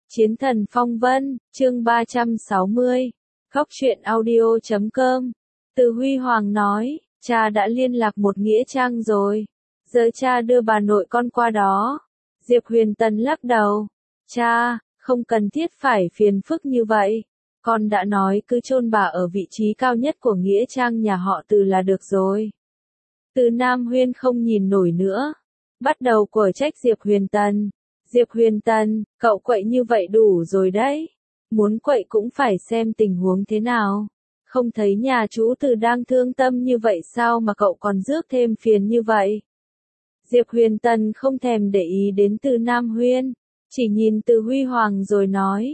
Chiến thần phong vân, chương 360. Góc truyện audio.com. Từ Huy Hoàng nói, cha đã liên lạc một nghĩa trang rồi. Giờ cha đưa bà nội con qua đó. Diệp Huyền Tần lắc đầu. Cha, không cần thiết phải phiền phức như vậy. Con đã nói cứ chôn bà ở vị trí cao nhất của nghĩa trang nhà họ Từ là được rồi. Từ Nam Huyên không nhìn nổi nữa. Bắt đầu quở trách Diệp Huyền Tần. Diệp Huyền Tần, cậu quậy như vậy đủ rồi đấy. Muốn quậy cũng phải xem tình huống thế nào. Không thấy nhà chú Từ đang thương tâm như vậy sao mà cậu còn rước thêm phiền như vậy. Diệp Huyền Tần không thèm để ý đến Từ Nam Huyên, chỉ nhìn Từ Huy Hoàng rồi nói.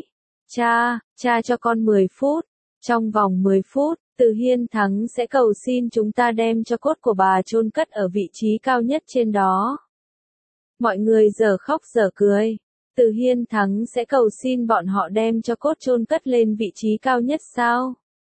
Cha cho con 10 phút. Trong vòng 10 phút, Từ Hiên Thắng sẽ cầu xin chúng ta đem cho cốt của bà chôn cất ở vị trí cao nhất trên đó. Mọi người giờ khóc giờ cười. Từ Hiên Thắng sẽ cầu xin bọn họ đem cho cốt chôn cất lên vị trí cao nhất sao?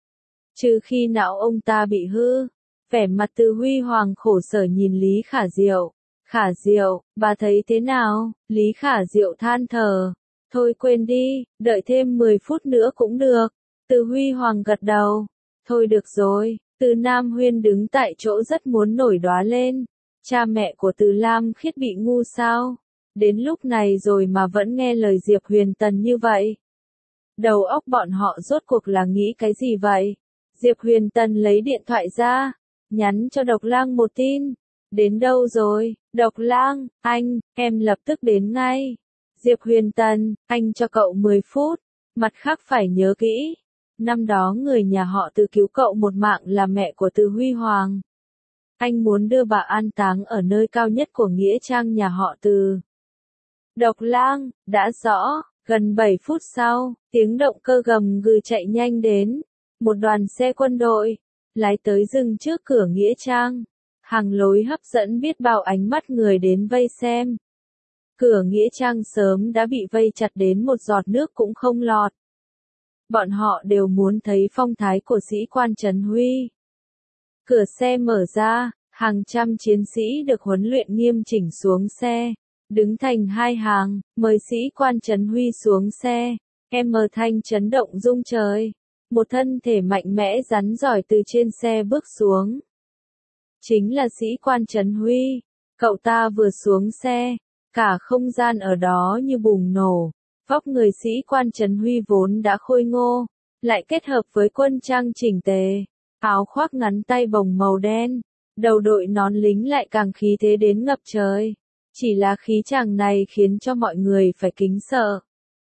Trừ khi não ông ta bị hư. Vẻ mặt Từ Huy Hoàng khổ sở nhìn Lý Khả Diệu. Khả Diệu, bà thấy thế nào? Lý Khả Diệu than thở. Thôi quên đi, đợi thêm 10 phút nữa cũng được. Từ Huy Hoàng gật đầu. Thôi được rồi. Từ Nam Huyên đứng tại chỗ rất muốn nổi đoá lên. Cha mẹ của Từ Lam Khiết bị ngu sao? Đến lúc này rồi mà vẫn nghe lời Diệp Huyền Tần như vậy. Đầu óc bọn họ rốt cuộc là nghĩ cái gì vậy? Diệp Huyền Tần lấy điện thoại ra, nhắn cho Độc Lang một tin. Đến đâu rồi? Độc Lang, em lập tức đến ngay. Diệp Huyền Tần, anh cho cậu 10 phút. Mặt khác phải nhớ kỹ. Năm đó người nhà họ Từ cứu cậu một mạng là mẹ của Từ Huy Hoàng. Anh muốn đưa bà an táng ở nơi cao nhất của nghĩa trang nhà họ Từ. Độc Lang, đã rõ. Gần 7 phút sau, tiếng động cơ gầm gừ chạy nhanh đến. Một đoàn xe quân đội, lái tới dừng trước cửa nghĩa trang. Hàng lối hấp dẫn biết bao ánh mắt người đến vây xem. Cửa nghĩa trang sớm đã bị vây chặt đến một giọt nước cũng không lọt. Bọn họ đều muốn thấy phong thái của sĩ quan Trấn Huy. Cửa xe mở ra, hàng trăm chiến sĩ được huấn luyện nghiêm chỉnh xuống xe. Đứng thành hai hàng, mời sĩ quan Trấn Huy xuống xe. Thanh chấn động rung trời. Một thân thể mạnh mẽ rắn giỏi từ trên xe bước xuống. Chính là sĩ quan Trấn Huy. Cậu ta vừa xuống xe, cả không gian ở đó như bùng nổ. Vóc người sĩ quan Trấn Huy vốn đã khôi ngô, lại kết hợp với quân trang chỉnh tề. Áo khoác ngắn tay bồng màu đen, đầu đội nón lính lại càng khí thế đến ngập trời. Chỉ là khí chàng này khiến cho mọi người phải kính sợ.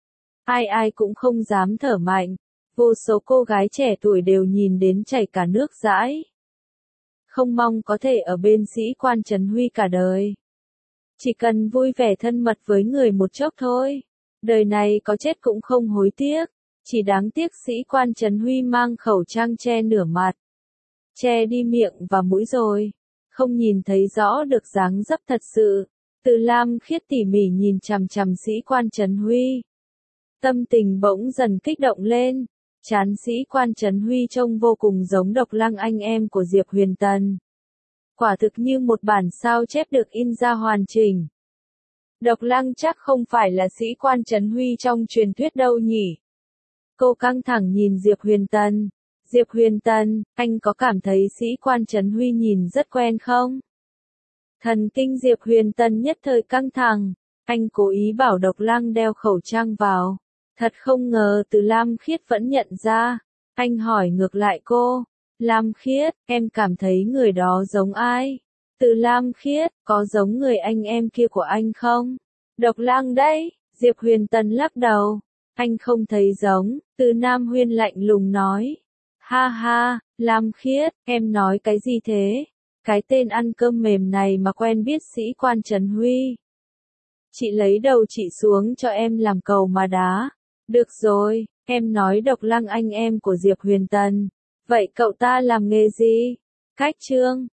Ai cũng không dám thở mạnh. Vô số cô gái trẻ tuổi đều nhìn đến chảy cả nước dãi. Không mong có thể ở bên sĩ quan Trấn Huy cả đời. Chỉ cần vui vẻ thân mật với người một chốc thôi. Đời này có chết cũng không hối tiếc. Chỉ đáng tiếc sĩ quan Trấn Huy mang khẩu trang che nửa mặt. Che đi miệng và mũi rồi. Không nhìn thấy rõ được dáng dấp thật sự. Từ Lam Khiết tỉ mỉ nhìn chằm chằm sĩ quan Trấn Huy. Tâm tình bỗng dần kích động lên. Trán sĩ quan Trấn Huy trông vô cùng giống Độc Lang anh em của Diệp Huyền Tần. Quả thực như một bản sao chép được in ra hoàn chỉnh. Độc Lang chắc không phải là sĩ quan Trấn Huy trong truyền thuyết đâu nhỉ? Cô căng thẳng nhìn Diệp Huyền Tần. Diệp Huyền Tần, anh có cảm thấy sĩ quan Trấn Huy nhìn rất quen không? Thần kinh Diệp Huyền Tần nhất thời căng thẳng. Anh cố ý bảo Độc Lang đeo khẩu trang vào. Thật không ngờ Từ Lam Khiết vẫn nhận ra. Anh hỏi ngược lại cô. Lam Khiết, em cảm thấy người đó giống ai? Từ Lam Khiết, có giống người anh em kia của anh không? Độc Lang đấy. Diệp Huyền Tần lắc đầu. Anh không thấy giống. Từ Nam Huyên lạnh lùng nói. Ha ha, Lam Khiết, em nói cái gì thế? Cái tên ăn cơm mềm này mà quen biết sĩ quan Trấn Huy. Chị lấy đầu chị xuống cho em làm cầu mà đá. Được rồi, em nói Độc Lang anh em của Diệp Huyền Tần. Vậy cậu ta làm nghề gì? Cách trương.